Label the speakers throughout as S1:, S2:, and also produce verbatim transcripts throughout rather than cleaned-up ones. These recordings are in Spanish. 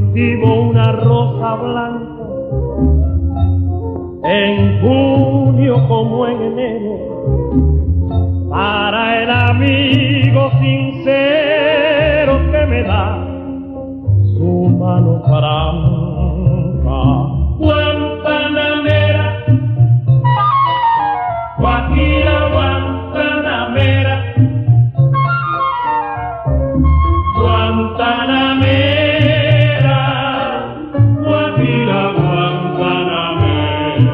S1: cultivo una rosa blanca, en junio como en enero, para el amigo sincero que me da su mano franca. Guantanamera, Guajira, Guantanamera, Guantanamera, Guajira, Guantanamera.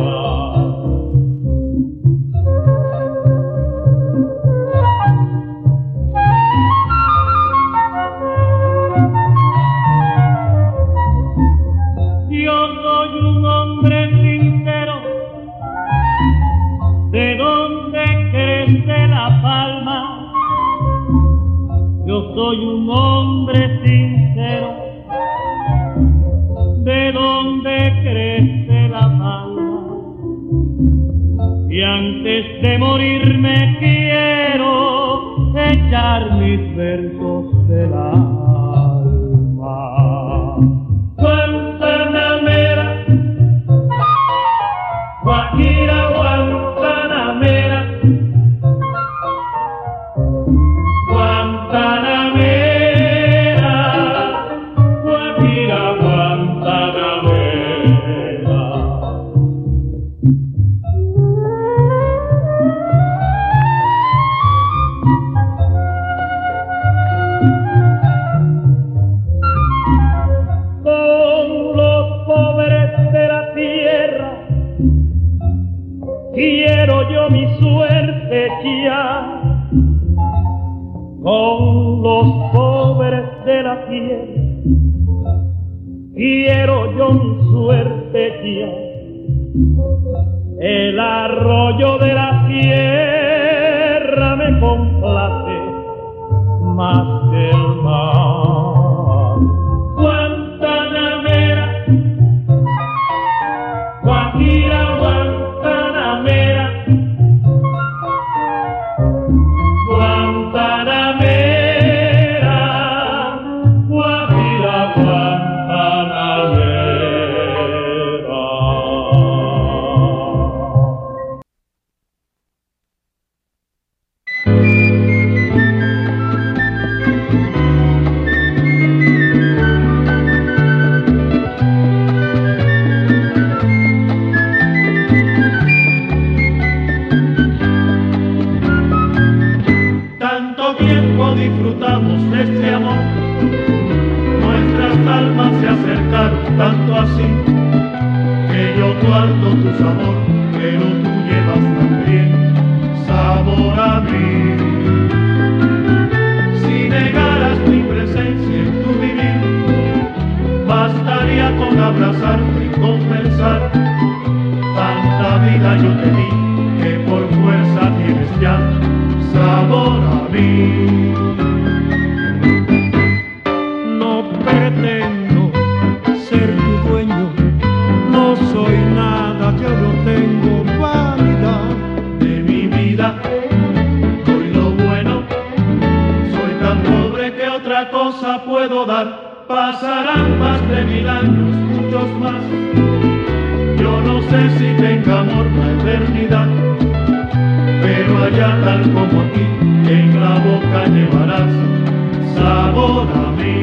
S1: Yo soy un hombre sincero, de donde crece la palma. Yo soy un hombre sincero, de donde crece la palma. Y antes de morirme quiero echar mis versos del alma. Guantanamera, Guajira, Guantanamera, Guantanamera, Guajira, Guantanamera. Con los pobres de la tierra quiero yo mi suerte ya. Con los pobres de la tierra quiero yo mi suerte ya. El arroyo de la sierra me complace más que el mar. Guantanamera, Guajira, Guantanamera, Guantanamera, Guajira, Guantanamera. Tanto tiempo disfrutamos de este amor, nuestras almas se acercaron tanto así, que yo guardo tu sabor, pero tú llevas también sabor a mí. Si negaras mi presencia en tu vivir, bastaría con abrazarte y conversar. Tanta vida yo te di, que por fuerza tienes ya sabor a mí. No pretendo ser tu dueño, no soy nada, yo no tengo vanidad. De mi vida doy lo bueno, soy tan pobre que otra cosa puedo dar. Pasarán más de mil años, muchos más, yo no sé si tenga amor la eternidad, pero allá tal como aquí, en la boca llevarás sabor a mí.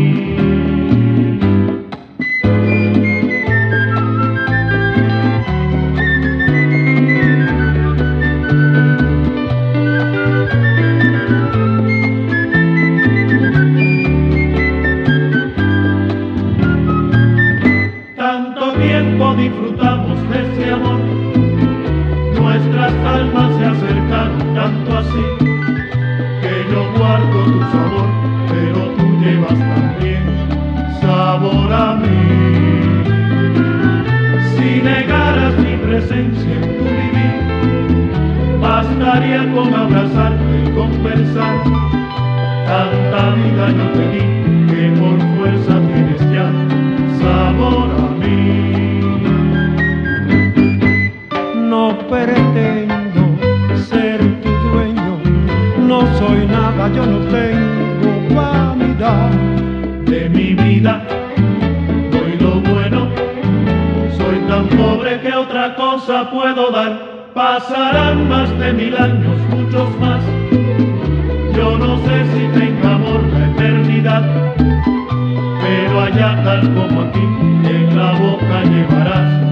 S1: Tanto tiempo disfrutamos de este amor, nuestras almas se acercaron tanto así, que yo guardo tu sabor, pero tú llevas también sabor a mí. Si negaras mi presencia en tu vivir, bastaría con abrazarte y conversar. Tanta vida yo te di, que por fuerza tienes ya sabor a mí. No pretendo ser tu dueño, no soy nada, yo no tengo vanidad. De mi vida cosa puedo dar, pasarán más de mil años, muchos más. Yo no sé si tenga amor la eternidad, pero allá tal como aquí, en la boca llevarás